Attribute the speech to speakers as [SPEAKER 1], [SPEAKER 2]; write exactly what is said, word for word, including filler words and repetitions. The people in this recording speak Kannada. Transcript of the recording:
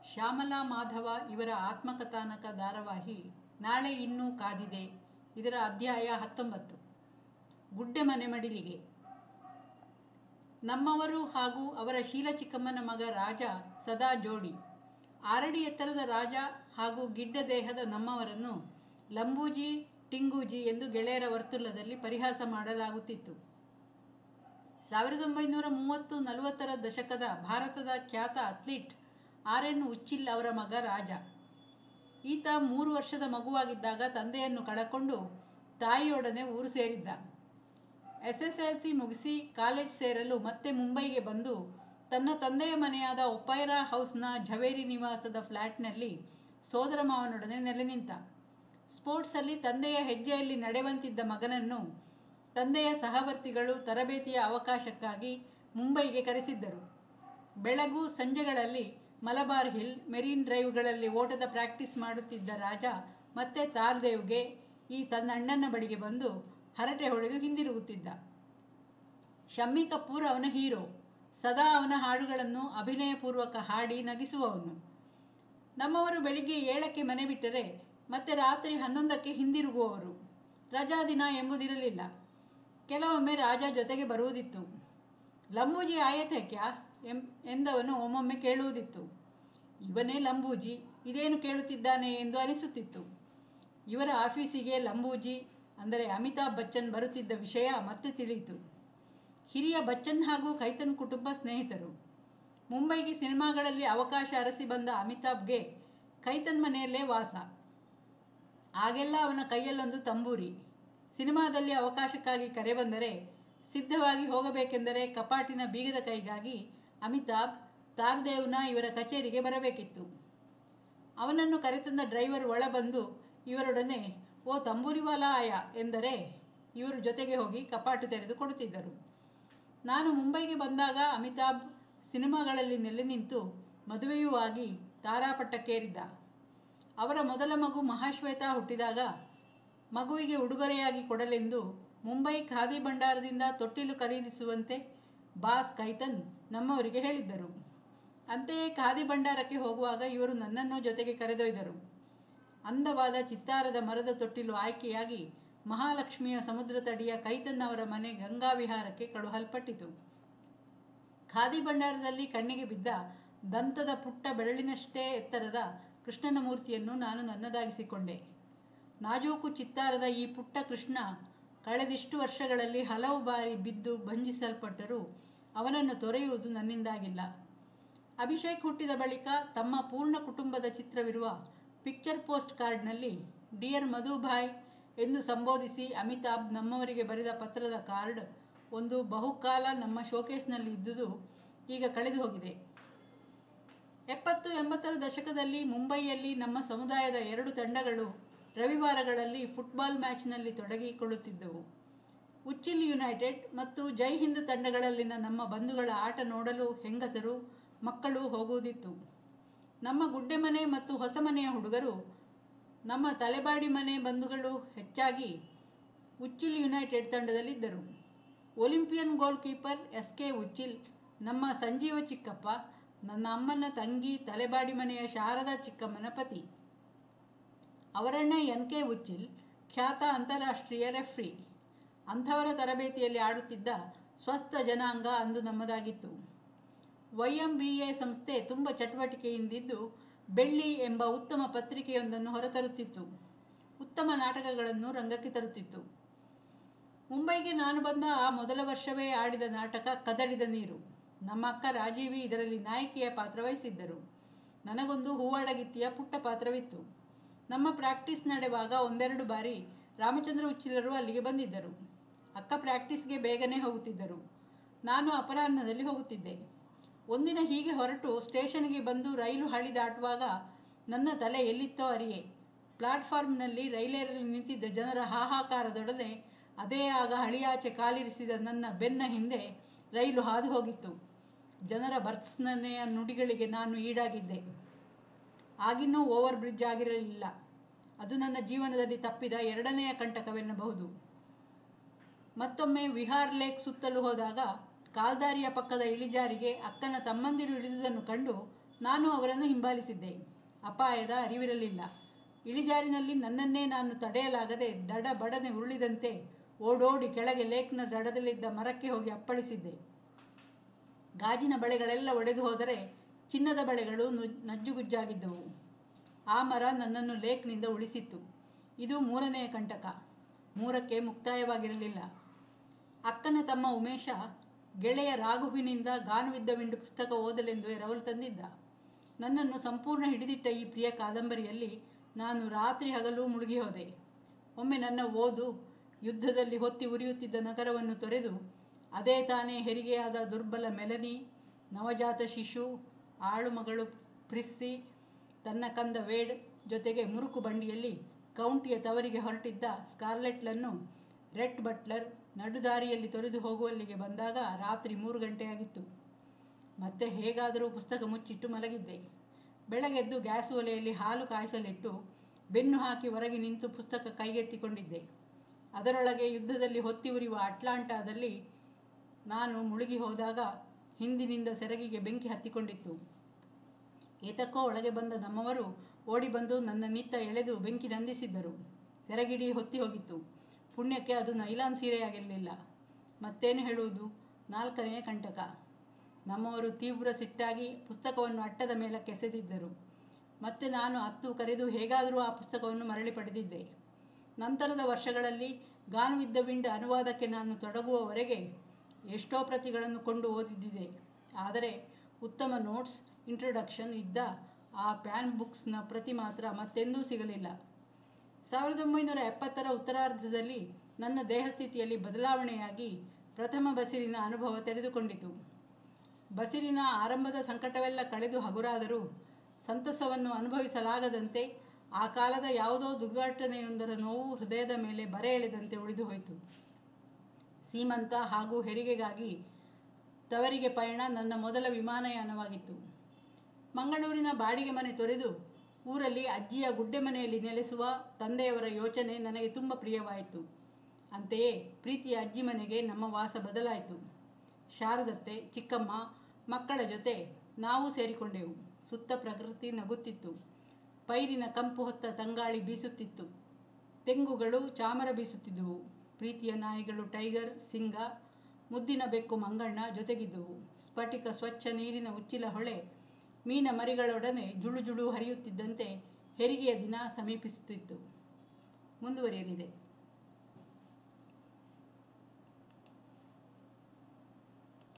[SPEAKER 1] ಶ್ಯಾಮಲಾ ಮಾಧವ ಇವರ ಆತ್ಮಕಥಾನಕ ಧಾರಾವಾಹಿ ನಾಳೆ ಇನ್ನೂ ಕಾದಿದೆ. ಇದರ ಅಧ್ಯಾಯ ಹತ್ತೊಂಬತ್ತು. ಗುಡ್ಡೆ ಮನೆ ಮಡಿಲಿಗೆ. ನಮ್ಮವರು ಹಾಗೂ ಅವರ ಶೀಲ ಚಿಕ್ಕಮ್ಮನ ಮಗ ರಾಜ ಸದಾ ಜೋಡಿ. ಆರಡಿ ಎತ್ತರದ ರಾಜ ಹಾಗೂ ಗಿಡ್ಡ ದೇಹದ ನಮ್ಮವರನ್ನು ಲಂಬೂಜಿ ಟಿಂಗೂಜಿ ಎಂದು ಗೆಳೆಯರ ವರ್ತುಲದಲ್ಲಿ ಪರಿಹಾಸ ಮಾಡಲಾಗುತ್ತಿತ್ತು. ಸಾವಿರದ ಒಂಬೈನೂರ ಮೂವತ್ತು ನಲವತ್ತರ ದಶಕದ ಭಾರತದ ಖ್ಯಾತ ಅಥ್ಲೀಟ್ ಆರ್ ಎನ್ ಉಚ್ಚಿಲ್ ಅವರ ಮಗ ರಾಜ. ಈತ ಮೂರು ವರ್ಷದ ಮಗುವಾಗಿದ್ದಾಗ ತಂದೆಯನ್ನು ಕಳಕೊಂಡು ತಾಯಿಯೊಡನೆ ಊರು ಸೇರಿದ್ದ. ಎಸ್ ಎಸ್ ಎಲ್ ಸಿ ಮುಗಿಸಿ ಕಾಲೇಜ್ ಸೇರಲು ಮತ್ತೆ ಮುಂಬೈಗೆ ಬಂದು ತನ್ನ ತಂದೆಯ ಮನೆಯಾದ ಒಪೈರಾ ಹೌಸ್ನ ಝವೇರಿ ನಿವಾಸದ ಫ್ಲ್ಯಾಟ್ನಲ್ಲಿ ಸೋದರ ಮಾವನೊಡನೆ ನೆಲೆ ನಿಂತ. ಸ್ಪೋರ್ಟ್ಸಲ್ಲಿ ತಂದೆಯ ಹೆಜ್ಜೆಯಲ್ಲಿ ನಡೆಯುವಂತಿದ್ದ ಮಗನನ್ನು ತಂದೆಯ ಸಹವರ್ತಿಗಳು ತರಬೇತಿಯ ಅವಕಾಶಕ್ಕಾಗಿ ಮುಂಬೈಗೆ ಕರೆಸಿದ್ದರು. ಬೆಳಗು ಸಂಜೆಗಳಲ್ಲಿ ಮಲಬಾರ್ ಹಿಲ್, ಮೆರೀನ್ ಡ್ರೈವ್ಗಳಲ್ಲಿ ಓಟದ ಪ್ರಾಕ್ಟೀಸ್ ಮಾಡುತ್ತಿದ್ದ ರಾಜ ಮತ್ತೆ ತಾರ್ದೇವ್ಗೆ ಈ ತನ್ನ ಅಣ್ಣನ ಬಳಿಗೆ ಬಂದು ಹರಟೆ ಹೊಡೆದು ಹಿಂದಿರುಗುತ್ತಿದ್ದ. ಶಮ್ಮಿ ಕಪೂರ್ ಅವನ ಹೀರೋ. ಸದಾ ಅವನ ಹಾಡುಗಳನ್ನು ಅಭಿನಯಪೂರ್ವಕ ಹಾಡಿ ನಗಿಸುವವನು. ನಮ್ಮವರು ಬೆಳಿಗ್ಗೆ ಏಳಕ್ಕೆ ಮನೆ ಬಿಟ್ಟರೆ ಮತ್ತೆ ರಾತ್ರಿ ಹನ್ನೊಂದಕ್ಕೆ ಹಿಂದಿರುಗುವವರು. ರಜಾ ದಿನ ಎಂಬುದಿರಲಿಲ್ಲ. ಕೆಲವೊಮ್ಮೆ ರಾಜ ಜೊತೆಗೆ ಬರುವುದಿತ್ತು. ಲಂಬೂಜಿ ಆಯತೆ ಕ್ಯಾ ಎಂ ಎಂದವನು ಒಮ್ಮೊಮ್ಮೆ ಕೇಳುವುದಿತ್ತು. ಇವನೇ ಲಂಬೂಜಿ, ಇದೇನು ಕೇಳುತ್ತಿದ್ದಾನೆ ಎಂದು ಅನಿಸುತ್ತಿತ್ತು. ಇವರ ಆಫೀಸಿಗೆ ಲಂಬೂಜಿ ಅಂದರೆ ಅಮಿತಾಬ್ ಬಚ್ಚನ್ ಬರುತ್ತಿದ್ದ ವಿಷಯ ಮತ್ತೆ ತಿಳಿಯಿತು. ಹಿರಿಯ ಬಚ್ಚನ್ ಹಾಗೂ ಕೈತನ್ ಕುಟುಂಬ ಸ್ನೇಹಿತರು. ಮುಂಬೈಗೆ ಸಿನಿಮಾಗಳಲ್ಲಿ ಅವಕಾಶ ಅರಸಿ ಬಂದ ಅಮಿತಾಬ್ಗೆ ಕೈತನ್ ಮನೆಯಲ್ಲೇ ವಾಸ. ಆಗೆಲ್ಲ ಅವನ ಕೈಯಲ್ಲೊಂದು ತಂಬೂರಿ. ಸಿನಿಮಾದಲ್ಲಿ ಅವಕಾಶಕ್ಕಾಗಿ ಕರೆ ಬಂದರೆ ಸಿದ್ಧವಾಗಿ ಹೋಗಬೇಕೆಂದರೆ ಕಪಾಟಿನ ಬೀಗದ ಕೈಗಾಗಿ ಅಮಿತಾಬ್ ತಾರ್ದೇವ್ನ ಇವರ ಕಚೇರಿಗೆ ಬರಬೇಕಿತ್ತು. ಅವನನ್ನು ಕರೆತಂದ ಡ್ರೈವರ್ ಒಳ ಬಂದು ಇವರೊಡನೆ ಓ ತಂಬೂರಿವಾಲಾ ಆಯ ಎಂದರೆ ಇವರು ಜೊತೆಗೆ ಹೋಗಿ ಕಪಾಟು ತೆರೆದು ಕೊಡುತ್ತಿದ್ದರು. ನಾನು ಮುಂಬೈಗೆ ಬಂದಾಗ ಅಮಿತಾಬ್ ಸಿನಿಮಾಗಳಲ್ಲಿ ನೆಲೆ ನಿಂತು ಮದುವೆಯೂ ಆಗಿ ತಾರಾಪಟ್ಟಕ್ಕೇರಿದ್ದ. ಅವರ ಮೊದಲ ಮಗು ಮಹಾಶ್ವೇತಾ ಹುಟ್ಟಿದಾಗ ಮಗುವಿಗೆ ಉಡುಗೊರೆಯಾಗಿ ಕೊಡಲೆಂದು ಮುಂಬೈ ಖಾದಿ ಭಂಡಾರದಿಂದ ತೊಟ್ಟಿಲು ಖರೀದಿಸುವಂತೆ ಬಾಸ್ ಕೈತನ್ ನಮ್ಮವರಿಗೆ ಹೇಳಿದ್ದರು. ಅಂತೆಯೇ ಖಾದಿ ಭಂಡಾರಕ್ಕೆ ಹೋಗುವಾಗ ಇವರು ನನ್ನನ್ನು ಜೊತೆಗೆ ಕರೆದೊಯ್ದರು. ಅಂದವಾದ ಚಿತ್ತಾರದ ಮರದ ತೊಟ್ಟಿಲು ಆಯ್ಕೆಯಾಗಿ ಮಹಾಲಕ್ಷ್ಮಿಯ ಸಮುದ್ರ ತಡಿಯ ಕೈತನ್ ಅವರ ಮನೆ ಗಂಗಾವಿಹಾರಕ್ಕೆ ಕಳುಹಲ್ಪಟ್ಟಿತು. ಖಾದಿ ಭಂಡಾರದಲ್ಲಿ ಕಣ್ಣಿಗೆ ಬಿದ್ದ ದಂತದ ಪುಟ್ಟ ಬೆರಳಿನಷ್ಟೇ ಎತ್ತರದ ಕೃಷ್ಣನ ಮೂರ್ತಿಯನ್ನು ನಾನು ನನ್ನದಾಗಿಸಿಕೊಂಡೆ. ನಾಜೂಕು ಚಿತ್ತಾರದ ಈ ಪುಟ್ಟ ಕೃಷ್ಣ ಕಳೆದಿಷ್ಟು ವರ್ಷಗಳಲ್ಲಿ ಹಲವು ಬಾರಿ ಬಿದ್ದು ಭಂಜಿಸಲ್ಪಟ್ಟರೂ ಅವನನ್ನು ತೊರೆಯುವುದು ನನ್ನಿಂದಾಗಿಲ್ಲ. ಅಭಿಷೇಕ್ ಹುಟ್ಟಿದ ಬಳಿಕ ತಮ್ಮ ಪೂರ್ಣ ಕುಟುಂಬದ ಚಿತ್ರವಿರುವ ಪಿಕ್ಚರ್ ಪೋಸ್ಟ್ ಕಾರ್ಡ್ನಲ್ಲಿ ಡಿಯರ್ ಮಧುಭಾಯ್ ಎಂದು ಸಂಬೋಧಿಸಿ ಅಮಿತಾಬ್ ನಮ್ಮವರಿಗೆ ಬರೆದ ಪತ್ರದ ಕಾರ್ಡ್ ಒಂದು ಬಹುಕಾಲ ನಮ್ಮ ಶೋಕೇಸ್ನಲ್ಲಿ ಇದ್ದುದು ಈಗ ಕಳೆದು ಹೋಗಿದೆ. ಎಪ್ಪತ್ತು ಎಂಬತ್ತರ ದಶಕದಲ್ಲಿ ಮುಂಬೈಯಲ್ಲಿ ನಮ್ಮ ಸಮುದಾಯದ ಎರಡು ತಂಡಗಳು ರವಿವಾರಗಳಲ್ಲಿ ಫುಟ್ಬಾಲ್ ಮ್ಯಾಚ್ನಲ್ಲಿ ತೊಡಗಿಕೊಳ್ಳುತ್ತಿದ್ದವು. ಉಚ್ಚಿಲ್ ಯುನೈಟೆಡ್ ಮತ್ತು ಜೈ ಹಿಂದ್ ತಂಡಗಳಲ್ಲಿನ ನಮ್ಮ ಬಂಧುಗಳ ಆಟ ನೋಡಲು ಹೆಂಗಸರು, ಮಕ್ಕಳು ಹೋಗುವುದಿತ್ತು. ನಮ್ಮ ಗುಡ್ಡೆ ಮನೆ ಮತ್ತು ಹೊಸ ಮನೆಯ ಹುಡುಗರು, ನಮ್ಮ ತಲೆಬಾಡಿ ಮನೆ ಬಂಧುಗಳು ಹೆಚ್ಚಾಗಿ ಉಚ್ಚಿಲ್ ಯುನೈಟೆಡ್ ತಂಡದಲ್ಲಿದ್ದರು. Olympian goalkeeper S K Uchil ನಮ್ಮ ಸಂಜೀವ ಚಿಕ್ಕಪ್ಪ, ನನ್ನ ಅಮ್ಮನ ತಂಗಿ ತಲೆಬಾಡಿ ಮನೆಯ ಶಾರದಾ ಚಿಕ್ಕಮ್ಮನ ಪತಿ. ಅವರಣ್ಣ ಎನ್ ಕೆ ಉಚ್ಚಿಲ್ ಖ್ಯಾತ ಅಂತಾರಾಷ್ಟ್ರೀಯ ರೆಫ್ರಿ. ಅಂಥವರ ತರಬೇತಿಯಲ್ಲಿ ಆಡುತ್ತಿದ್ದ ಸ್ವಸ್ಥ ಜನಾಂಗ ಅಂದು ನಮ್ಮದಾಗಿತ್ತು. ವೈ ಎಂ ಬಿ ಎ ಸಂಸ್ಥೆ ತುಂಬ ಚಟುವಟಿಕೆಯಿಂದಿದ್ದು ಬೆಳ್ಳಿ ಎಂಬ ಉತ್ತಮ ಪತ್ರಿಕೆಯೊಂದನ್ನು ಹೊರತರುತ್ತಿತ್ತು. ಉತ್ತಮ ನಾಟಕಗಳನ್ನು ರಂಗಕ್ಕೆ ತರುತ್ತಿತ್ತು. ಮುಂಬೈಗೆ ನಾನು ಬಂದ ಆ ಮೊದಲ ವರ್ಷವೇ ಆಡಿದ ನಾಟಕ ಕದಡಿದ ನೀರು. ನಮ್ಮ ಅಕ್ಕ ರಾಜೀವಿ ಇದರಲ್ಲಿ ನಾಯಕಿಯ ಪಾತ್ರ ವಹಿಸಿದ್ದರು. ನನಗೊಂದು ಹೂವಾಡಗಿತ್ತಿಯ ಪುಟ್ಟ ಪಾತ್ರವಿತ್ತು. ನಮ್ಮ ಪ್ರಾಕ್ಟೀಸ್ ನಡೆಯುವಾಗ ಒಂದೆರಡು ಬಾರಿ ರಾಮಚಂದ್ರ ಉಚ್ಚಿಲರು ಅಲ್ಲಿಗೆ ಬಂದಿದ್ದರು. ಅಕ್ಕ ಪ್ರಾಕ್ಟೀಸ್ಗೆ ಬೇಗನೆ ಹೋಗುತ್ತಿದ್ದರು. ನಾನು ಅಪರಾಹ್ನದಲ್ಲಿ ಹೋಗುತ್ತಿದ್ದೆ. ಒಂದಿನ ಹೀಗೆ ಹೊರಟು ಸ್ಟೇಷನ್ಗೆ ಬಂದು ರೈಲು ಹಳಿ ದಾಟುವಾಗ ನನ್ನ ತಲೆ ಎಲ್ಲಿತ್ತೋ ಅರಿಯೇ ಪ್ಲಾಟ್ಫಾರ್ಮ್ನಲ್ಲಿ ರೈಲೇರಲ್ಲಿ ನಿಂತಿದ್ದ ಜನರ ಹಾಹಾಕಾರದೊಡನೆ ಅದೇ ಆಗ ಹಳಿಯಾಚೆ ಕಾಲಿರಿಸಿದ ನನ್ನ ಬೆನ್ನ ಹಿಂದೆ ರೈಲು ಹಾದು ಹೋಗಿತ್ತು. ಜನರ ಭರ್ತ್ಸನೆಯ ನುಡಿಗಳಿಗೆ ನಾನು ಈಡಾಗಿದ್ದೆ. ಆಗಿನ್ನೂ ಓವರ್ ಬ್ರಿಡ್ಜ್ ಆಗಿರಲಿಲ್ಲ. ಅದು ನನ್ನ ಜೀವನದಲ್ಲಿ ತಪ್ಪಿದ ಎರಡನೆಯ ಕಂಟಕವೆನ್ನಬಹುದು. ಮತ್ತೊಮ್ಮೆ ವಿಹಾರ್ ಲೇಕ್ ಸುತ್ತಲೂ ಹೋದಾಗ ಕಾಲ್ದಾರಿಯ ಪಕ್ಕದ ಇಳಿಜಾರಿಗೆ ಅಕ್ಕನ ತಮ್ಮಂದಿರು ಇಳಿದುದನ್ನು ಕಂಡು ನಾನು ಅವರನ್ನು ಹಿಂಬಾಲಿಸಿದ್ದೆ. ಅಪಾಯದ ಅರಿವಿರಲಿಲ್ಲ. ಇಳಿಜಾರಿನಲ್ಲಿ ನನ್ನನ್ನೇ ನಾನು ತಡೆಯಲಾಗದೆ ದಡ ಬಡನೆ ಉರುಳಿದಂತೆ ಓಡೋಡಿ ಕೆಳಗೆ ಲೇಕ್ನ ದಡದಲ್ಲಿದ್ದ ಮರಕ್ಕೆ ಹೋಗಿ ಅಪ್ಪಳಿಸಿದ್ದೆ. ಗಾಜಿನ ಬಳೆಗಳೆಲ್ಲ ಒಡೆದು ಹೋದರೆ ಚಿನ್ನದ ಬಳೆಗಳು ನಜ್ಜುಗುಜ್ಜಾಗಿದ್ದವು. ಆ ಮರ ನನ್ನನ್ನು ಲೇಕ್ನಿಂದ ಉಳಿಸಿತ್ತು. ಇದು ಮೂರನೆಯ ಕಂಟಕ. ಮೂರಕ್ಕೆ ಮುಕ್ತಾಯವಾಗಿರಲಿಲ್ಲ. ಅಕ್ಕನ ತಮ್ಮ ಉಮೇಶ ಗೆಳೆಯ ರಾಘುವಿನಿಂದ ಗಾನ್ ವಿತ್ ದ ವಿಂಡ್ ಪುಸ್ತಕ ಓದಲೆಂದು ಎರವಲು ತಂದಿದ್ದ. ನನ್ನನ್ನು ಸಂಪೂರ್ಣ ಹಿಡಿದಿಟ್ಟ ಈ ಪ್ರಿಯ ಕಾದಂಬರಿಯಲ್ಲಿ ನಾನು ರಾತ್ರಿ ಹಗಲು ಮುಳುಗಿ ಹೋದೆ. ಒಮ್ಮೆ ನನ್ನ ಓದು ಯುದ್ಧದಲ್ಲಿ ಹೊತ್ತಿ ಉರಿಯುತ್ತಿದ್ದ ನಗರವನ್ನು ತೊರೆದು ಅದೇ ತಾನೇ ಹೆರಿಗೆಯಾದ ದುರ್ಬಲ ಮೆಲನಿ, ನವಜಾತ ಶಿಶು, ಆಳುಮಗಳು ಪ್ರಿಸ್ಸಿ, ತನ್ನ ಕಂದ ವೇಡ್ ಜೊತೆಗೆ ಮುರುಕು ಬಂಡಿಯಲ್ಲಿ ಕೌಂಟಿಯ ತವರಿಗೆ ಹೊರಟಿದ್ದ ಸ್ಕಾರ್ಲೆಟ್ಲನ್ನು ರೆಟ್ ಬಟ್ಲರ್ ನಡುದಾರಿಯಲ್ಲಿ ತೊರೆದು ಹೋಗುವಲ್ಲಿಗೆ ಬಂದಾಗ ರಾತ್ರಿ ಮೂರು ಗಂಟೆಯಾಗಿತ್ತು. ಮತ್ತೆ ಹೇಗಾದರೂ ಪುಸ್ತಕ ಮುಚ್ಚಿಟ್ಟು ಮಲಗಿದ್ದೆ. ಬೆಳಗೆದ್ದು ಗ್ಯಾಸ್ ಒಲೆಯಲ್ಲಿ ಹಾಲು ಕಾಯಿಸಲಿಟ್ಟು ಬೆನ್ನು ಹಾಕಿ ಹೊರಗೆ ನಿಂತು ಪುಸ್ತಕ ಕೈಗೆತ್ತಿಕೊಂಡಿದ್ದೆ. ಅದರೊಳಗೆ ಯುದ್ಧದಲ್ಲಿ ಹೊತ್ತಿ ಉರಿಯುವ ಅಟ್ಲಾಂಟಾದಲ್ಲಿ ನಾನು ಮುಳುಗಿ ಹೋದಾಗ ಹಿಂದಿನಿಂದ ಸೆರಗಿಗೆ ಬೆಂಕಿ ಹತ್ತಿಕೊಂಡಿತ್ತು. ಏತಕ್ಕೋ ಒಳಗೆ ಬಂದ ನಮ್ಮವರು ಓಡಿ ಬಂದು ನನ್ನ ನಿತ್ತ ಎಳೆದು ಬೆಂಕಿ ನಂದಿಸಿದ್ದರು. ಸೆರಗಿಡಿ ಹೊತ್ತಿ ಹೋಗಿತ್ತು. ಪುಣ್ಯಕ್ಕೆ ಅದು ನೈಲಾನ್ ಸೀರೆಯಾಗಿರಲಿಲ್ಲ. ಮತ್ತೇನು ಹೇಳುವುದು? ನಾಲ್ಕನೆಯ ಕಂಟಕ. ನಮ್ಮವರು ತೀವ್ರ ಸಿಟ್ಟಾಗಿ ಪುಸ್ತಕವನ್ನು ಅಟ್ಟದ ಮೇಲೆ ಕೆಸೆದಿದ್ದರು. ಮತ್ತೆ ನಾನು ಅತ್ತು ಕರೆದು ಹೇಗಾದರೂ ಆ ಪುಸ್ತಕವನ್ನು ಮರಳಿ ಪಡೆದಿದ್ದೆ. ನಂತರದ ವರ್ಷಗಳಲ್ಲಿ ಗಾನ್ ವಿತ್ ದ ವಿಂಡ್ ಅನುವಾದಕ್ಕೆ ನಾನು ತೊಡಗುವವರೆಗೆ ಎಷ್ಟೋ ಪ್ರತಿಗಳನ್ನು ಕೊಂಡು ಓದಿದ್ದಿದೆ. ಆದರೆ ಉತ್ತಮ ನೋಟ್ಸ್, ಇಂಟ್ರೊಡಕ್ಷನ್ ಇದ್ದ ಆ ಪ್ಯಾನ್ ಬುಕ್ಸ್ನ ಪ್ರತಿ ಮಾತ್ರ ಮತ್ತೆಂದೂ ಸಿಗಲಿಲ್ಲ. ಸಾವಿರದ ಒಂಬೈನೂರ ಎಪ್ಪತ್ತರ ಉತ್ತರಾರ್ಧದಲ್ಲಿ ನನ್ನ ದೇಹಸ್ಥಿತಿಯಲ್ಲಿ ಬದಲಾವಣೆಯಾಗಿ ಪ್ರಥಮ ಬಸಿರಿನ ಅನುಭವ ತೆರೆದುಕೊಂಡಿತು. ಬಸಿರಿನ ಆರಂಭದ ಸಂಕಟವೆಲ್ಲ ಕಳೆದು ಹಗುರಾದರೂ ಸಂತಸವನ್ನು ಅನುಭವಿಸಲಾಗದಂತೆ ಆ ಕಾಲದ ಯಾವುದೋ ದುರ್ಘಟನೆಯೊಂದರ ನೋವು ಹೃದಯದ ಮೇಲೆ ಬರೆ ಎಳೆದಂತೆ ಉಳಿದು ಹೋಯಿತು. ಸೀಮಂತ ಹಾಗೂ ಹೆರಿಗೆಗಾಗಿ ತವರಿಗೆ ಪಯಣ ನನ್ನ ಮೊದಲ ವಿಮಾನಯಾನವಾಗಿತ್ತು. ಮಂಗಳೂರಿನ ಬಾಡಿಗೆ ಮನೆ ತೊರೆದು ಊರಲ್ಲಿ ಅಜ್ಜಿಯ ಗುಡ್ಡೆ ಮನೆಯಲ್ಲಿ ನೆಲೆಸುವ ತಂದೆಯವರ ಯೋಚನೆ ನನಗೆ ತುಂಬ ಪ್ರಿಯವಾಯಿತು. ಅಂತೆಯೇ ಪ್ರೀತಿಯ ಅಜ್ಜಿ ಮನೆಗೆ ನಮ್ಮ ವಾಸ ಬದಲಾಯಿತು. ಶಾರದತ್ತೆ, ಚಿಕ್ಕಮ್ಮ, ಮಕ್ಕಳ ಜೊತೆ ನಾವು ಸೇರಿಕೊಂಡೆವು. ಸುತ್ತ ಪ್ರಕೃತಿ ನಗುತ್ತಿತ್ತು. ಪೈರಿನ ಕಂಪು ಹೊತ್ತ ತಂಗಾಳಿ ಬೀಸುತ್ತಿತ್ತು. ತೆಂಗುಗಳು ಚಾಮರ ಬೀಸುತ್ತಿದ್ದುವು. ಪ್ರೀತಿಯ ನಾಯಿಗಳು ಟೈಗರ್, ಸಿಂಗ, ಮುದ್ದಿನ ಬೆಕ್ಕು ಮಂಗಣ್ಣ ಜೊತೆಗಿದ್ದುವು. ಸ್ಫಟಿಕ ಸ್ವಚ್ಛ ನೀರಿನ ಉಚ್ಚಿಲ ಹೊಳೆ ಮೀನ ಮರಿಗಳೊಡನೆ ಜುಳು ಜುಳು ಹರಿಯುತ್ತಿದ್ದಂತೆ ಹೆರಿಗೆಯ ದಿನ ಸಮೀಪಿಸುತ್ತಿತ್ತು. ಮುಂದುವರಿಯಲಿದೆ.